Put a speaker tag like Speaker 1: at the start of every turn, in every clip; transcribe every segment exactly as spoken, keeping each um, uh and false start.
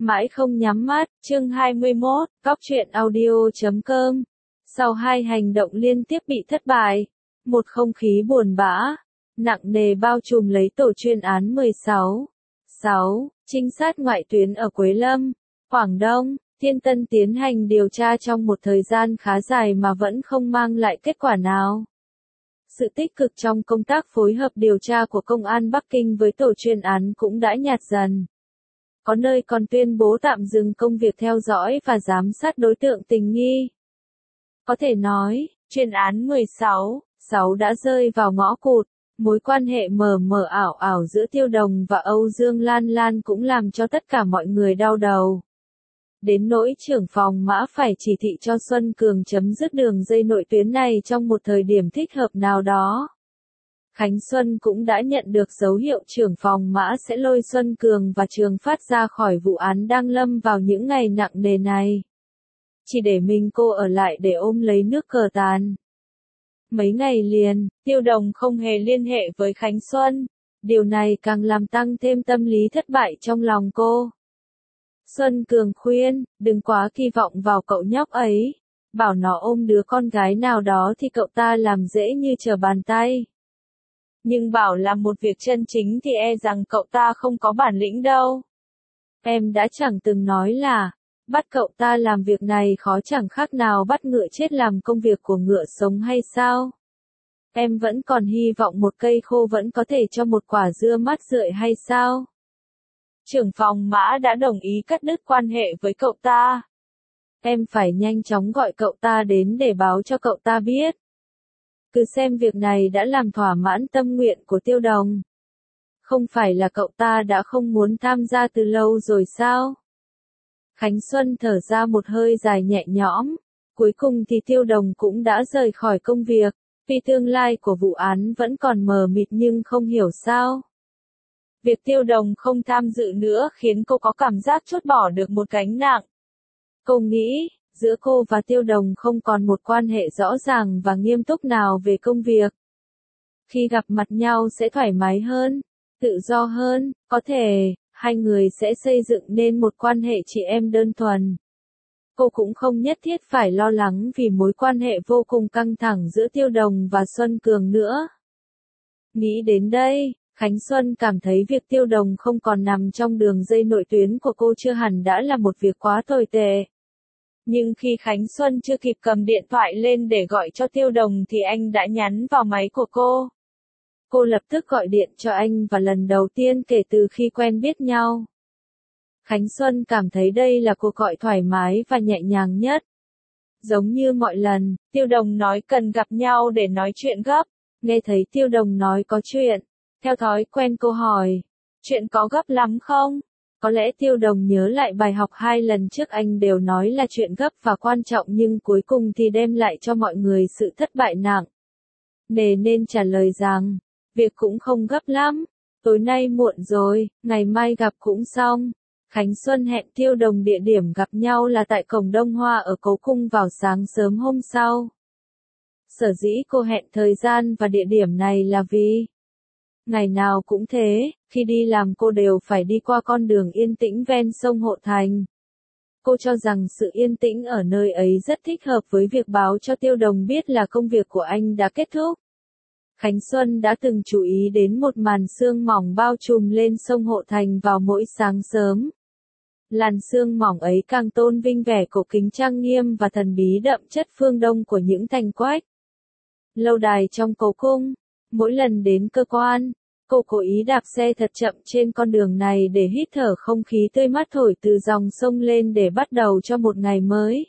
Speaker 1: Mãi không nhắm mắt, chương hai mươi mốt, cóc truyện audio chấm com. Sau hai hành động liên tiếp bị thất bại, một không khí buồn bã, nặng nề bao trùm lấy tổ chuyên án mười sáu. sáu. Trinh sát ngoại tuyến ở Quế Lâm, Quảng Đông, Thiên Tân tiến hành điều tra trong một thời gian khá dài mà vẫn không mang lại kết quả nào. Sự tích cực trong công tác phối hợp điều tra của Công an Bắc Kinh với tổ chuyên án cũng đã nhạt dần. Có nơi còn tuyên bố tạm dừng công việc theo dõi và giám sát đối tượng tình nghi. Có thể nói, chuyên án mười sáu, sáu đã rơi vào ngõ cụt, mối quan hệ mờ mờ ảo ảo giữa Tiêu Đồng và Âu Dương Lan Lan cũng làm cho tất cả mọi người đau đầu. Đến nỗi trưởng phòng Mã phải chỉ thị cho Xuân Cường chấm dứt đường dây nội tuyến này trong một thời điểm thích hợp nào đó. Khánh Xuân cũng đã nhận được dấu hiệu trưởng phòng Mã sẽ lôi Xuân Cường và Trường Phát ra khỏi vụ án đang lâm vào những ngày nặng nề này. Chỉ để mình cô ở lại để ôm lấy nước cờ tàn. Mấy ngày liền, Tiêu Đồng không hề liên hệ với Khánh Xuân. Điều này càng làm tăng thêm tâm lý thất bại trong lòng cô. Xuân Cường khuyên, đừng quá kỳ vọng vào cậu nhóc ấy. Bảo nó ôm đứa con gái nào đó thì cậu ta làm dễ như trở bàn tay. Nhưng bảo làm một việc chân chính thì e rằng cậu ta không có bản lĩnh đâu. Em đã chẳng từng nói là, bắt cậu ta làm việc này khó chẳng khác nào bắt ngựa chết làm công việc của ngựa sống hay sao? Em vẫn còn hy vọng một cây khô vẫn có thể cho một quả dưa mát rượi hay sao? Trưởng phòng Mã đã đồng ý cắt đứt quan hệ với cậu ta. Em phải nhanh chóng gọi cậu ta đến để báo cho cậu ta biết. Cứ xem việc này đã làm thỏa mãn tâm nguyện của Tiêu Đồng. Không phải là cậu ta đã không muốn tham gia từ lâu rồi sao? Khánh Xuân thở ra một hơi dài nhẹ nhõm. Cuối cùng thì Tiêu Đồng cũng đã rời khỏi công việc. Vì tương lai của vụ án vẫn còn mờ mịt nhưng không hiểu sao. Việc Tiêu Đồng không tham dự nữa khiến cô có cảm giác trút bỏ được một gánh nặng. Cô nghĩ, giữa cô và Tiêu Đồng không còn một quan hệ rõ ràng và nghiêm túc nào về công việc. Khi gặp mặt nhau sẽ thoải mái hơn, tự do hơn, có thể, hai người sẽ xây dựng nên một quan hệ chị em đơn thuần. Cô cũng không nhất thiết phải lo lắng vì mối quan hệ vô cùng căng thẳng giữa Tiêu Đồng và Xuân Cường nữa. Nghĩ đến đây, Khánh Xuân cảm thấy việc Tiêu Đồng không còn nằm trong đường dây nội tuyến của cô chưa hẳn đã là một việc quá tồi tệ. Nhưng khi Khánh Xuân chưa kịp cầm điện thoại lên để gọi cho Tiêu Đồng thì anh đã nhắn vào máy của cô. Cô lập tức gọi điện cho anh và lần đầu tiên kể từ khi quen biết nhau. Khánh Xuân cảm thấy đây là cuộc gọi thoải mái và nhẹ nhàng nhất. Giống như mọi lần, Tiêu Đồng nói cần gặp nhau để nói chuyện gấp. Nghe thấy Tiêu Đồng nói có chuyện. Theo thói quen cô hỏi, chuyện có gấp lắm không? Có lẽ Tiêu Đồng nhớ lại bài học hai lần trước anh đều nói là chuyện gấp và quan trọng nhưng cuối cùng thì đem lại cho mọi người sự thất bại nặng. Nề nên trả lời rằng, việc cũng không gấp lắm, tối nay muộn rồi, ngày mai gặp cũng xong. Khánh Xuân hẹn Tiêu Đồng địa điểm gặp nhau là tại cổng Đông Hoa ở Cố Cung vào sáng sớm hôm sau. Sở dĩ cô hẹn thời gian và địa điểm này là vì ngày nào cũng thế, khi đi làm cô đều phải đi qua con đường yên tĩnh ven sông Hộ Thành. Cô cho rằng sự yên tĩnh ở nơi ấy rất thích hợp với việc báo cho Tiêu Đồng biết là công việc của anh đã kết thúc. Khánh Xuân đã từng chú ý đến một màn sương mỏng bao trùm lên sông Hộ Thành vào mỗi sáng sớm. Làn sương mỏng ấy càng tôn vinh vẻ cổ kính trang nghiêm và thần bí đậm chất phương Đông của những thành quách. Lâu đài trong Cố Cung. Mỗi lần đến cơ quan, cô cố ý đạp xe thật chậm trên con đường này để hít thở không khí tươi mát thổi từ dòng sông lên để bắt đầu cho một ngày mới.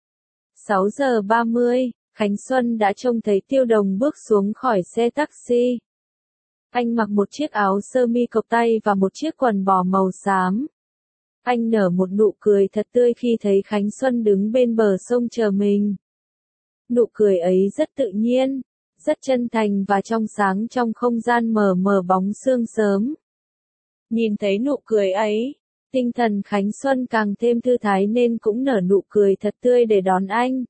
Speaker 1: sáu giờ ba mươi, Khánh Xuân đã trông thấy Tiêu Đồng bước xuống khỏi xe taxi. Anh mặc một chiếc áo sơ mi cộc tay và một chiếc quần bò màu xám. Anh nở một nụ cười thật tươi khi thấy Khánh Xuân đứng bên bờ sông chờ mình. Nụ cười ấy rất tự nhiên, rất chân thành và trong sáng trong không gian mờ mờ bóng sương sớm. Nhìn thấy nụ cười ấy, tinh thần Khánh Xuân càng thêm thư thái nên cũng nở nụ cười thật tươi để đón anh.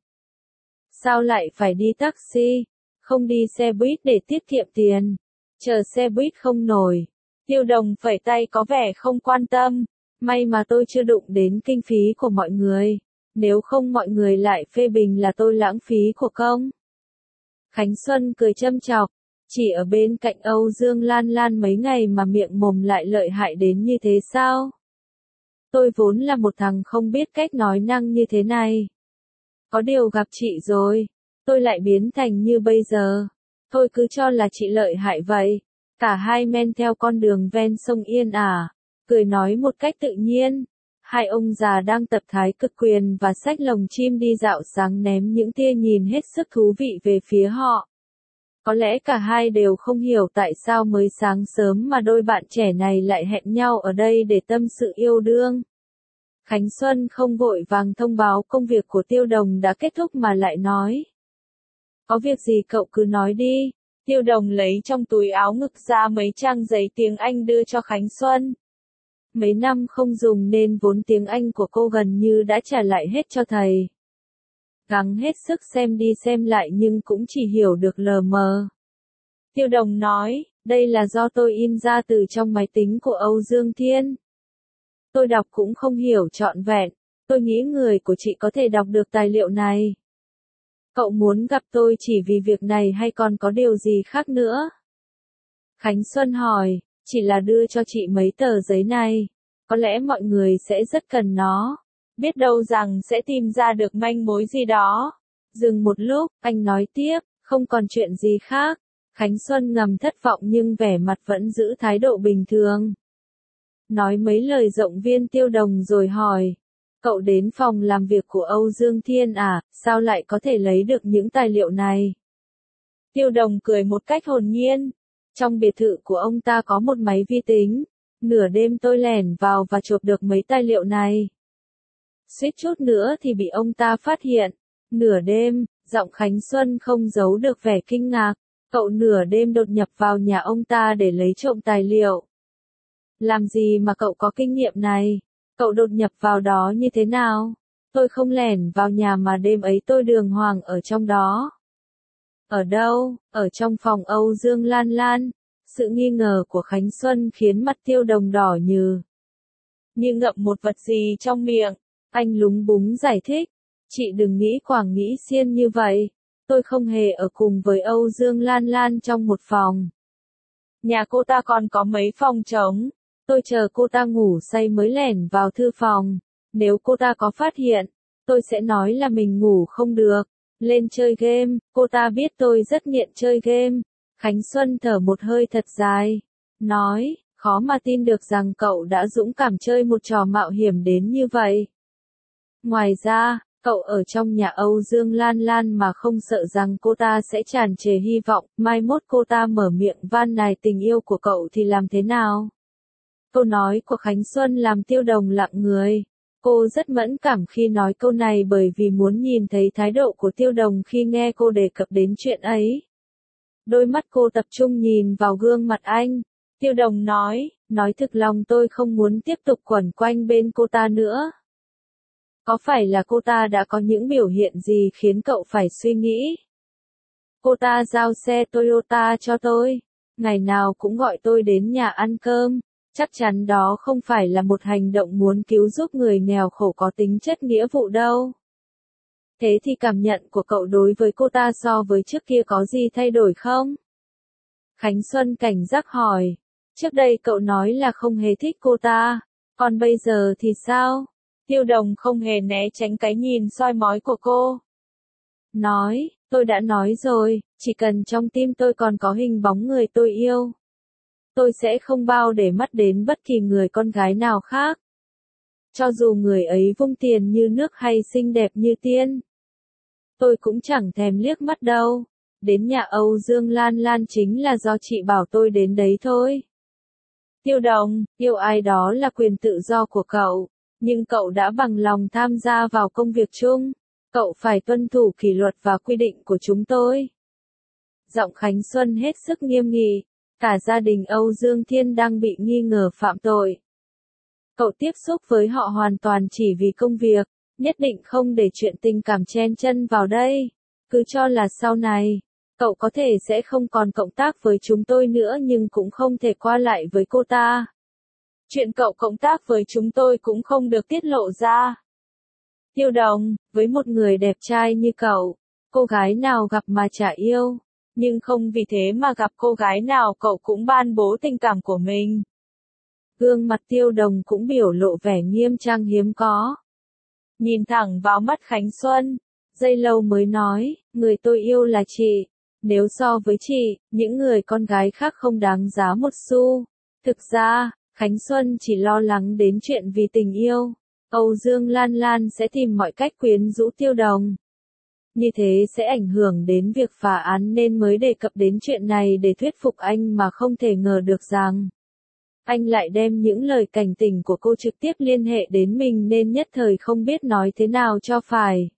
Speaker 1: Sao lại phải đi taxi, không đi xe buýt để tiết kiệm tiền, chờ xe buýt không nổi. Tiêu Đồng phẩy tay có vẻ không quan tâm, May mà tôi chưa đụng đến kinh phí của mọi người, nếu không mọi người lại phê bình là tôi lãng phí của công. Khánh Xuân cười châm chọc, chỉ ở bên cạnh Âu Dương Lan Lan mấy ngày mà miệng mồm lại lợi hại đến như thế sao? Tôi vốn là một thằng không biết cách nói năng như thế này. Có điều gặp chị rồi, tôi lại biến thành như bây giờ. Tôi cứ cho là chị lợi hại vậy. Cả hai men theo con đường ven sông Yên Ả, cười nói một cách tự nhiên. Hai ông già đang tập thái cực quyền và xách lồng chim đi dạo sáng ném những tia nhìn hết sức thú vị về phía họ. Có lẽ cả hai đều không hiểu tại sao mới sáng sớm mà đôi bạn trẻ này lại hẹn nhau ở đây để tâm sự yêu đương. Khánh Xuân không vội vàng thông báo công việc của Tiêu Đồng đã kết thúc mà lại nói. Có việc gì cậu cứ nói đi. Tiêu Đồng lấy trong túi áo ngực ra mấy trang giấy tiếng Anh đưa cho Khánh Xuân. Mấy năm không dùng nên vốn tiếng Anh của cô gần như đã trả lại hết cho thầy. Gắng hết sức xem đi xem lại nhưng cũng chỉ hiểu được lờ mờ. Tiêu Đồng nói, đây là do tôi in ra từ trong máy tính của Âu Dương Thiên. Tôi đọc cũng không hiểu trọn vẹn, tôi nghĩ người của chị có thể đọc được tài liệu này. Cậu muốn gặp tôi chỉ vì việc này hay còn có điều gì khác nữa? Khánh Xuân hỏi, chỉ là đưa cho chị mấy tờ giấy này, có lẽ mọi người sẽ rất cần nó, biết đâu rằng sẽ tìm ra được manh mối gì đó. Dừng một lúc, anh nói tiếp, không còn chuyện gì khác. Khánh Xuân ngầm thất vọng nhưng vẻ mặt vẫn giữ thái độ bình thường. Nói mấy lời động viên Tiêu Đồng rồi hỏi, cậu đến phòng làm việc của Âu Dương Thiên à, sao lại có thể lấy được những tài liệu này? Tiêu Đồng cười một cách hồn nhiên. Trong biệt thự của ông ta có một máy vi tính. Nửa đêm tôi lẻn vào và chụp được mấy tài liệu này. Suýt chút nữa thì bị ông ta phát hiện. Nửa đêm, giọng Khánh Xuân không giấu được vẻ kinh ngạc. Cậu nửa đêm đột nhập vào nhà ông ta để lấy trộm tài liệu. Làm gì mà cậu có kinh nghiệm này? Cậu đột nhập vào đó như thế nào? Tôi không lẻn vào nhà mà đêm ấy tôi đường hoàng ở trong đó. Ở đâu? Ở trong phòng Âu Dương Lan Lan. Sự nghi ngờ của Khánh Xuân khiến mặt Tiêu Đồng đỏ như. Như ngậm một vật gì trong miệng. Anh lúng búng giải thích. Chị đừng nghĩ quảng nghĩ xiên như vậy. Tôi không hề ở cùng với Âu Dương Lan Lan trong một phòng. Nhà cô ta còn có mấy phòng trống. Tôi chờ cô ta ngủ say mới lẻn vào thư phòng. Nếu cô ta có phát hiện, tôi sẽ nói là mình ngủ không được. Lên chơi game, cô ta biết tôi rất nghiện chơi game. Khánh Xuân thở một hơi thật dài. Nói, khó mà tin được rằng cậu đã dũng cảm chơi một trò mạo hiểm đến như vậy. Ngoài ra, cậu ở trong nhà Âu Dương Lan Lan mà không sợ rằng cô ta sẽ tràn trề hy vọng, mai mốt cô ta mở miệng van nài tình yêu của cậu thì làm thế nào? Câu nói của Khánh Xuân làm Tiêu Đồng lặng người. Cô rất mẫn cảm khi nói câu này bởi vì muốn nhìn thấy thái độ của Tiêu Đồng khi nghe cô đề cập đến chuyện ấy. Đôi mắt cô tập trung nhìn vào gương mặt anh. Tiêu Đồng nói, nói thực lòng tôi không muốn tiếp tục quẩn quanh bên cô ta nữa. Có phải là cô ta đã có những biểu hiện gì khiến cậu phải suy nghĩ? Cô ta giao xe Toyota cho tôi. Ngày nào cũng gọi tôi đến nhà ăn cơm. Chắc chắn đó không phải là một hành động muốn cứu giúp người nghèo khổ có tính chất nghĩa vụ đâu. Thế thì cảm nhận của cậu đối với cô ta so với trước kia có gì thay đổi không? Khánh Xuân cảnh giác hỏi. Trước đây cậu nói là không hề thích cô ta. Còn bây giờ thì sao? Tiêu Đồng không hề né tránh cái nhìn soi mói của cô. Nói, tôi đã nói rồi, chỉ cần trong tim tôi còn có hình bóng người tôi yêu. Tôi sẽ không bao để mắt đến bất kỳ người con gái nào khác. Cho dù người ấy vung tiền như nước hay xinh đẹp như tiên. Tôi cũng chẳng thèm liếc mắt đâu. Đến nhà Âu Dương Lan Lan chính là do chị bảo tôi đến đấy thôi. Tiêu Đồng, yêu ai đó là quyền tự do của cậu. Nhưng cậu đã bằng lòng tham gia vào công việc chung. Cậu phải tuân thủ kỷ luật và quy định của chúng tôi. Giọng Khánh Xuân hết sức nghiêm nghị. Cả gia đình Âu Dương Thiên đang bị nghi ngờ phạm tội. Cậu tiếp xúc với họ hoàn toàn chỉ vì công việc, nhất định không để chuyện tình cảm chen chân vào đây. Cứ cho là sau này, cậu có thể sẽ không còn cộng tác với chúng tôi nữa nhưng cũng không thể qua lại với cô ta. Chuyện cậu cộng tác với chúng tôi cũng không được tiết lộ ra. Tiêu Đồng, với một người đẹp trai như cậu, cô gái nào gặp mà chả yêu, nhưng không vì thế mà gặp cô gái nào cậu cũng ban bố tình cảm của mình. Gương mặt Tiêu Đồng cũng biểu lộ vẻ nghiêm trang hiếm có. Nhìn thẳng vào mắt Khánh Xuân, giây lâu mới nói, người tôi yêu là chị. Nếu so với chị, những người con gái khác không đáng giá một xu. Thực ra, Khánh Xuân chỉ lo lắng đến chuyện vì tình yêu. Âu Dương Lan Lan sẽ tìm mọi cách quyến rũ Tiêu Đồng. Như thế sẽ ảnh hưởng đến việc phá án nên mới đề cập đến chuyện này để thuyết phục anh mà không thể ngờ được rằng anh lại đem những lời cảnh tỉnh của cô trực tiếp liên hệ đến mình nên nhất thời không biết nói thế nào cho phải.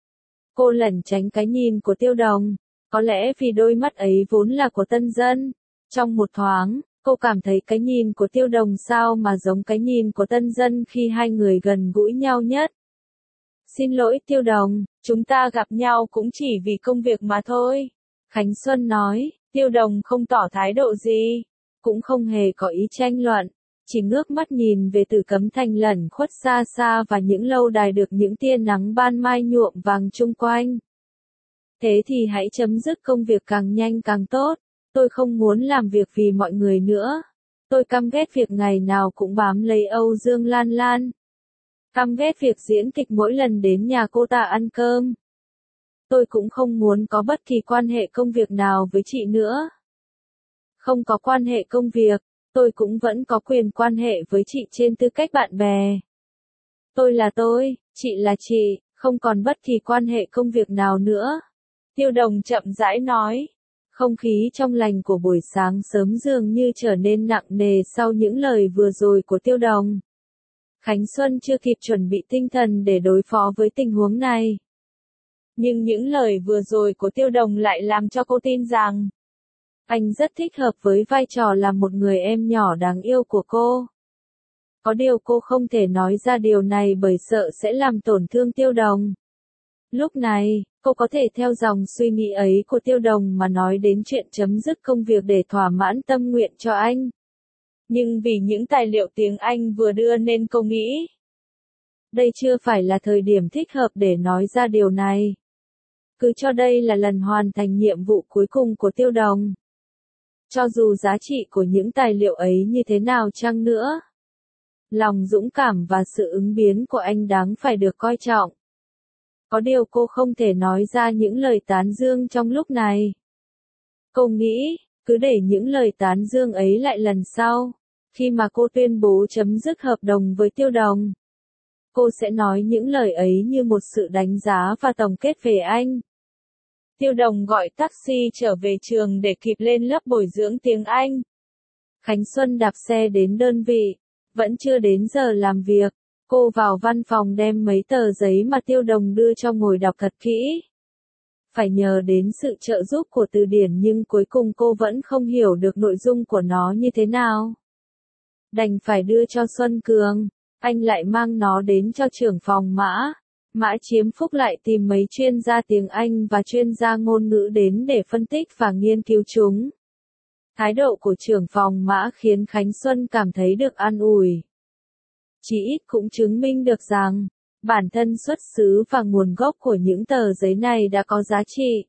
Speaker 1: Cô lẩn tránh cái nhìn của Tiêu Đồng, có lẽ vì đôi mắt ấy vốn là của tân dân. Trong một thoáng, cô cảm thấy cái nhìn của Tiêu Đồng sao mà giống cái nhìn của tân dân khi hai người gần gũi nhau nhất. Xin lỗi Tiêu Đồng, chúng ta gặp nhau cũng chỉ vì công việc mà thôi. Khánh Xuân nói, Tiêu Đồng không tỏ thái độ gì, cũng không hề có ý tranh luận, chỉ ngước mắt nhìn về Tử Cấm Thành lẩn khuất xa xa và những lâu đài được những tia nắng ban mai nhuộm vàng chung quanh. Thế thì hãy chấm dứt công việc càng nhanh càng tốt, tôi không muốn làm việc vì mọi người nữa. Tôi căm ghét việc ngày nào cũng bám lấy Âu Dương Lan Lan. Căm ghét việc diễn kịch mỗi lần đến nhà cô ta ăn cơm. Tôi cũng không muốn có bất kỳ quan hệ công việc nào với chị nữa. Không có quan hệ công việc, tôi cũng vẫn có quyền quan hệ với chị trên tư cách bạn bè. Tôi là tôi, chị là chị, không còn bất kỳ quan hệ công việc nào nữa. Tiêu Đồng chậm rãi nói. Không khí trong lành của buổi sáng sớm dường như trở nên nặng nề sau những lời vừa rồi của Tiêu Đồng. Khánh Xuân chưa kịp chuẩn bị tinh thần để đối phó với tình huống này. Nhưng những lời vừa rồi của Tiêu Đồng lại làm cho cô tin rằng anh rất thích hợp với vai trò là một người em nhỏ đáng yêu của cô. Có điều cô không thể nói ra điều này bởi sợ sẽ làm tổn thương Tiêu Đồng. Lúc này, cô có thể theo dòng suy nghĩ ấy của Tiêu Đồng mà nói đến chuyện chấm dứt công việc để thỏa mãn tâm nguyện cho anh. Nhưng vì những tài liệu tiếng Anh vừa đưa nên cô nghĩ đây chưa phải là thời điểm thích hợp để nói ra điều này. Cứ cho đây là lần hoàn thành nhiệm vụ cuối cùng của Tiêu Đồng. Cho dù giá trị của những tài liệu ấy như thế nào chăng nữa, lòng dũng cảm và sự ứng biến của anh đáng phải được coi trọng. Có điều cô không thể nói ra những lời tán dương trong lúc này. Cô nghĩ, cứ để những lời tán dương ấy lại lần sau, khi mà cô tuyên bố chấm dứt hợp đồng với Tiêu Đồng. Cô sẽ nói những lời ấy như một sự đánh giá và tổng kết về anh. Tiêu Đồng gọi taxi trở về trường để kịp lên lớp bồi dưỡng tiếng Anh. Khánh Xuân đạp xe đến đơn vị, vẫn chưa đến giờ làm việc. Cô vào văn phòng đem mấy tờ giấy mà Tiêu Đồng đưa cho ngồi đọc thật kỹ. Phải nhờ đến sự trợ giúp của từ điển nhưng cuối cùng cô vẫn không hiểu được nội dung của nó như thế nào. Đành phải đưa cho Xuân Cường, anh lại mang nó đến cho trưởng phòng Mã. Mã Chiếm Phúc lại tìm mấy chuyên gia tiếng Anh và chuyên gia ngôn ngữ đến để phân tích và nghiên cứu chúng. Thái độ của trưởng phòng Mã khiến Khánh Xuân cảm thấy được an ủi. Chỉ ít cũng chứng minh được rằng, bản thân xuất xứ và nguồn gốc của những tờ giấy này đã có giá trị.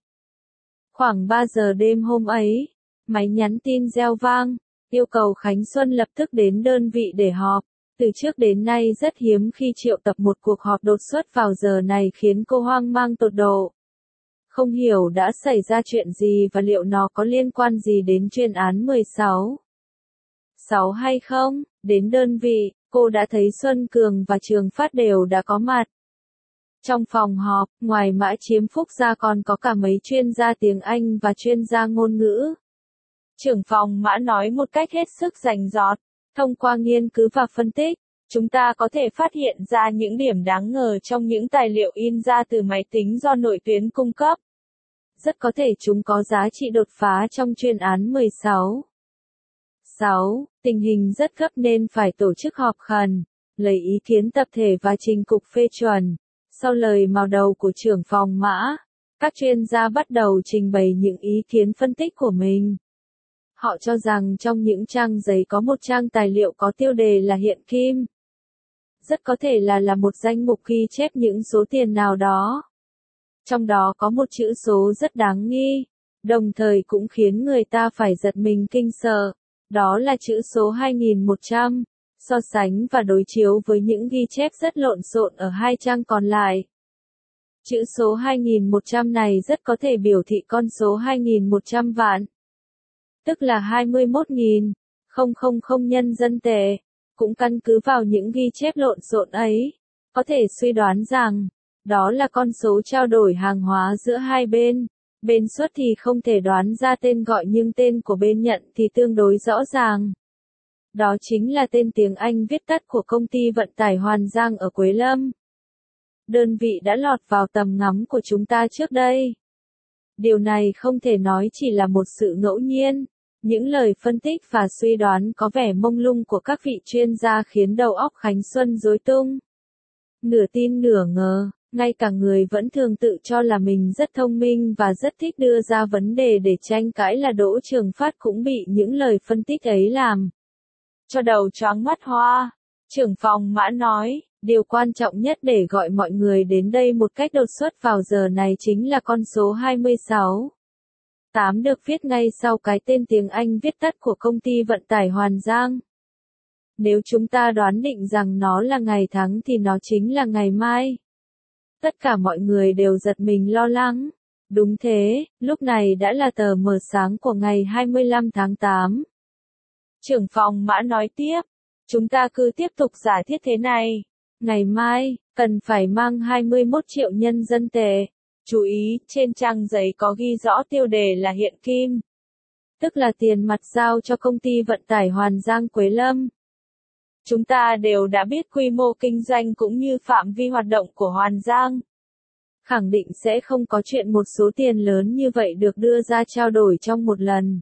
Speaker 1: Khoảng ba giờ đêm hôm ấy, máy nhắn tin reo vang, yêu cầu Khánh Xuân lập tức đến đơn vị để họp. Từ trước đến nay rất hiếm khi triệu tập một cuộc họp đột xuất vào giờ này khiến cô hoang mang tột độ. Không hiểu đã xảy ra chuyện gì và liệu nó có liên quan gì đến chuyên án mười sáu. sáu hay không? Đến đơn vị, cô đã thấy Xuân Cường và Trường Phát đều đã có mặt. Trong phòng họp, ngoài Mã Chiếm Phúc ra còn có cả mấy chuyên gia tiếng Anh và chuyên gia ngôn ngữ. Trưởng phòng Mã nói một cách hết sức rành rọt. Thông qua nghiên cứu và phân tích, chúng ta có thể phát hiện ra những điểm đáng ngờ trong những tài liệu in ra từ máy tính do nội tuyến cung cấp. Rất có thể chúng có giá trị đột phá trong chuyên án mười sáu. sáu. Tình hình rất gấp nên phải tổ chức họp khẩn, lấy ý kiến tập thể và trình cục phê chuẩn. Sau lời mào đầu của trưởng phòng Mã, các chuyên gia bắt đầu trình bày những ý kiến phân tích của mình. Họ cho rằng trong những trang giấy có một trang tài liệu có tiêu đề là hiện kim. Rất có thể là là một danh mục ghi chép những số tiền nào đó. Trong đó có một chữ số rất đáng nghi, đồng thời cũng khiến người ta phải giật mình kinh sợ. Đó là chữ số hai nghìn một trăm, so sánh và đối chiếu với những ghi chép rất lộn xộn ở hai trang còn lại. Chữ số hai nghìn một trăm này rất có thể biểu thị con số hai nghìn một trăm vạn, tức là hai mươi mốt nghìn không trăm nhân dân tệ. Cũng căn cứ vào những ghi chép lộn xộn ấy, có thể suy đoán rằng, đó là con số trao đổi hàng hóa giữa hai bên. Bên xuất thì không thể đoán ra tên gọi nhưng tên của bên nhận thì tương đối rõ ràng. Đó chính là tên tiếng Anh viết tắt của công ty vận tải Hoàn Giang ở Quế Lâm. Đơn vị đã lọt vào tầm ngắm của chúng ta trước đây. Điều này không thể nói chỉ là một sự ngẫu nhiên. Những lời phân tích và suy đoán có vẻ mông lung của các vị chuyên gia khiến đầu óc Khánh Xuân rối tung. Nửa tin nửa ngờ, ngay cả người vẫn thường tự cho là mình rất thông minh và rất thích đưa ra vấn đề để tranh cãi là Đỗ Trường Phát cũng bị những lời phân tích ấy làm cho đầu choáng mắt hoa. Trưởng phòng Mã nói, điều quan trọng nhất để gọi mọi người đến đây một cách đột xuất vào giờ này chính là con số hai mươi sáu. tám được viết ngay sau cái tên tiếng Anh viết tắt của công ty vận tải Hoàn Giang. Nếu chúng ta đoán định rằng nó là ngày tháng thì nó chính là ngày mai. Tất cả mọi người đều giật mình lo lắng. Đúng thế, lúc này đã là tờ mờ sáng của ngày hai mươi lăm tháng tám. Trưởng phòng Mã nói tiếp, chúng ta cứ tiếp tục giả thiết thế này. Ngày mai, cần phải mang hai mươi mốt triệu nhân dân tệ. Chú ý, trên trang giấy có ghi rõ tiêu đề là hiện kim. Tức là tiền mặt giao cho công ty vận tải Hoàn Giang Quế Lâm. Chúng ta đều đã biết quy mô kinh doanh cũng như phạm vi hoạt động của Hoàn Giang. Khẳng định sẽ không có chuyện một số tiền lớn như vậy được đưa ra trao đổi trong một lần.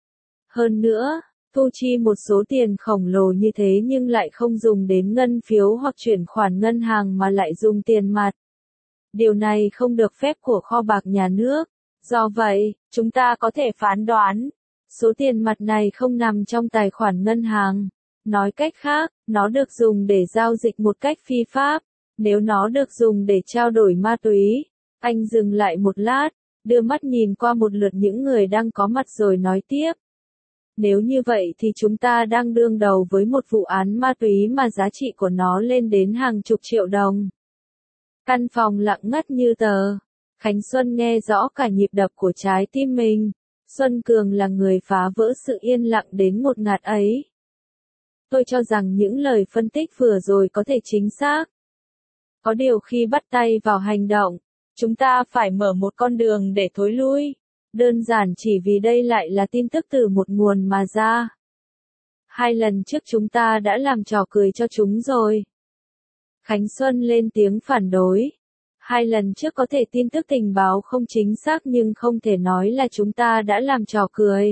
Speaker 1: Hơn nữa, thu chi một số tiền khổng lồ như thế nhưng lại không dùng đến ngân phiếu hoặc chuyển khoản ngân hàng mà lại dùng tiền mặt. Điều này không được phép của kho bạc nhà nước. Do vậy, chúng ta có thể phán đoán, số tiền mặt này không nằm trong tài khoản ngân hàng. Nói cách khác, nó được dùng để giao dịch một cách phi pháp. Nếu nó được dùng để trao đổi ma túy, anh dừng lại một lát, đưa mắt nhìn qua một lượt những người đang có mặt rồi nói tiếp. Nếu như vậy thì chúng ta đang đương đầu với một vụ án ma túy mà giá trị của nó lên đến hàng chục triệu đồng. Căn phòng lặng ngắt như tờ. Khánh Xuân nghe rõ cả nhịp đập của trái tim mình. Xuân Cường là người phá vỡ sự yên lặng đến ngột ngạt ấy. Tôi cho rằng những lời phân tích vừa rồi có thể chính xác. Có điều khi bắt tay vào hành động, chúng ta phải mở một con đường để thối lui. Đơn giản chỉ vì đây lại là tin tức từ một nguồn mà ra. Hai lần trước chúng ta đã làm trò cười cho chúng rồi. Khánh Xuân lên tiếng phản đối. Hai lần trước có thể tin tức tình báo không chính xác nhưng không thể nói là chúng ta đã làm trò cười.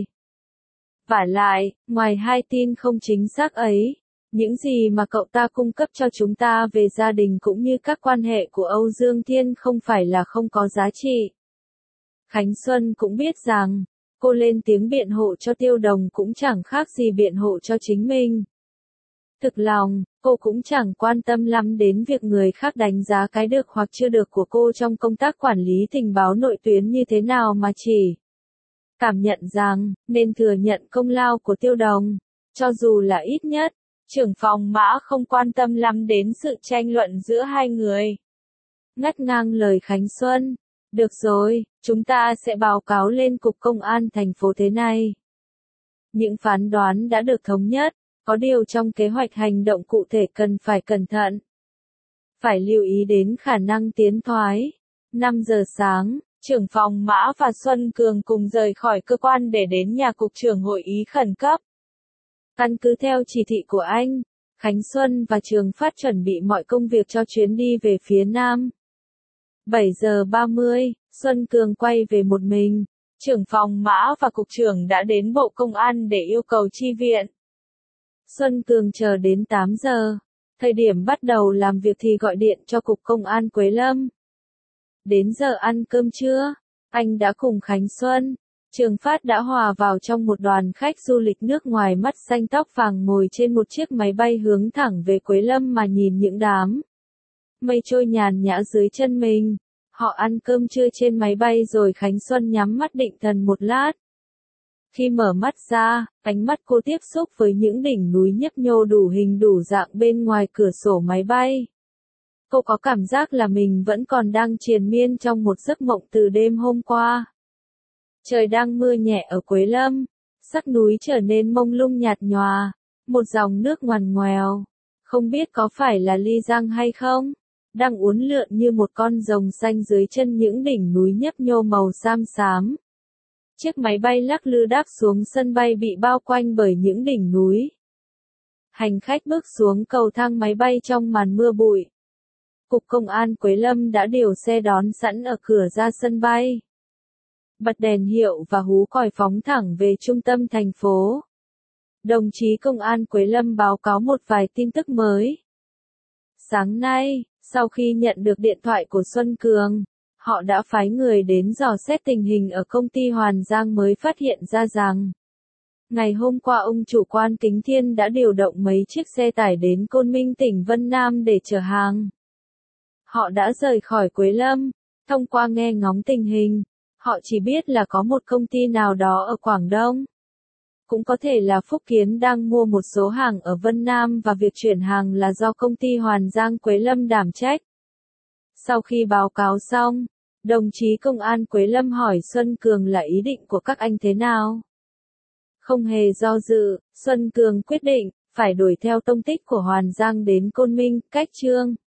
Speaker 1: Vả lại, ngoài hai tin không chính xác ấy, những gì mà cậu ta cung cấp cho chúng ta về gia đình cũng như các quan hệ của Âu Dương Thiên không phải là không có giá trị. Khánh Xuân cũng biết rằng, cô lên tiếng biện hộ cho Tiêu Đồng cũng chẳng khác gì biện hộ cho chính mình. Thực lòng, cô cũng chẳng quan tâm lắm đến việc người khác đánh giá cái được hoặc chưa được của cô trong công tác quản lý tình báo nội tuyến như thế nào mà chỉ cảm nhận rằng, nên thừa nhận công lao của Tiêu Đồng, cho dù là ít nhất, trưởng phòng Mã không quan tâm lắm đến sự tranh luận giữa hai người. Ngắt ngang lời Khánh Xuân, được rồi, chúng ta sẽ báo cáo lên Cục Công an thành phố thế này. Những phán đoán đã được thống nhất, có điều trong kế hoạch hành động cụ thể cần phải cẩn thận. Phải lưu ý đến khả năng tiến thoái. năm giờ sáng, trưởng phòng Mã và Xuân Cường cùng rời khỏi cơ quan để đến nhà cục trưởng hội ý khẩn cấp. Căn cứ theo chỉ thị của anh, Khánh Xuân và Trường Phát chuẩn bị mọi công việc cho chuyến đi về phía Nam. bảy giờ ba mươi, Xuân Cường quay về một mình. Trưởng phòng Mã và cục trưởng đã đến Bộ Công an để yêu cầu chi viện. Xuân Cường chờ đến tám giờ. Thời điểm bắt đầu làm việc thì gọi điện cho Cục Công an Quế Lâm. Đến giờ ăn cơm trưa, anh đã cùng Khánh Xuân, Trường Phát đã hòa vào trong một đoàn khách du lịch nước ngoài mắt xanh tóc vàng ngồi trên một chiếc máy bay hướng thẳng về Quế Lâm mà nhìn những đám mây trôi nhàn nhã dưới chân mình. Họ ăn cơm trưa trên máy bay rồi Khánh Xuân nhắm mắt định thần một lát. Khi mở mắt ra, ánh mắt cô tiếp xúc với những đỉnh núi nhấp nhô đủ hình đủ dạng bên ngoài cửa sổ máy bay. Cô có cảm giác là mình vẫn còn đang triền miên trong một giấc mộng từ đêm hôm qua. Trời đang mưa nhẹ ở Quế Lâm, sắc núi trở nên mông lung nhạt nhòa, một dòng nước ngoằn ngoèo, không biết có phải là Ly Giang hay không, đang uốn lượn như một con rồng xanh dưới chân những đỉnh núi nhấp nhô màu xám xám. Chiếc máy bay lắc lư đáp xuống sân bay bị bao quanh bởi những đỉnh núi. Hành khách bước xuống cầu thang máy bay trong màn mưa bụi. Cục Công an Quế Lâm đã điều xe đón sẵn ở cửa ra sân bay. Bật đèn hiệu và hú còi phóng thẳng về trung tâm thành phố. Đồng chí Công an Quế Lâm báo cáo một vài tin tức mới. Sáng nay, sau khi nhận được điện thoại của Xuân Cường, họ đã phái người đến dò xét tình hình ở công ty Hoàn Giang mới phát hiện ra rằng ngày hôm qua ông chủ Quan Kính Thiên đã điều động mấy chiếc xe tải đến Côn Minh tỉnh Vân Nam để chở hàng. Họ đã rời khỏi Quế Lâm, thông qua nghe ngóng tình hình, họ chỉ biết là có một công ty nào đó ở Quảng Đông. Cũng có thể là Phúc Kiến đang mua một số hàng ở Vân Nam và việc chuyển hàng là do công ty Hoàn Giang Quế Lâm đảm trách. Sau khi báo cáo xong, đồng chí Công an Quế Lâm hỏi Xuân Cường là ý định của các anh thế nào. Không hề do dự, Xuân Cường quyết định, phải đuổi theo tông tích của Hoàn Giang đến Côn Minh, cách Chương.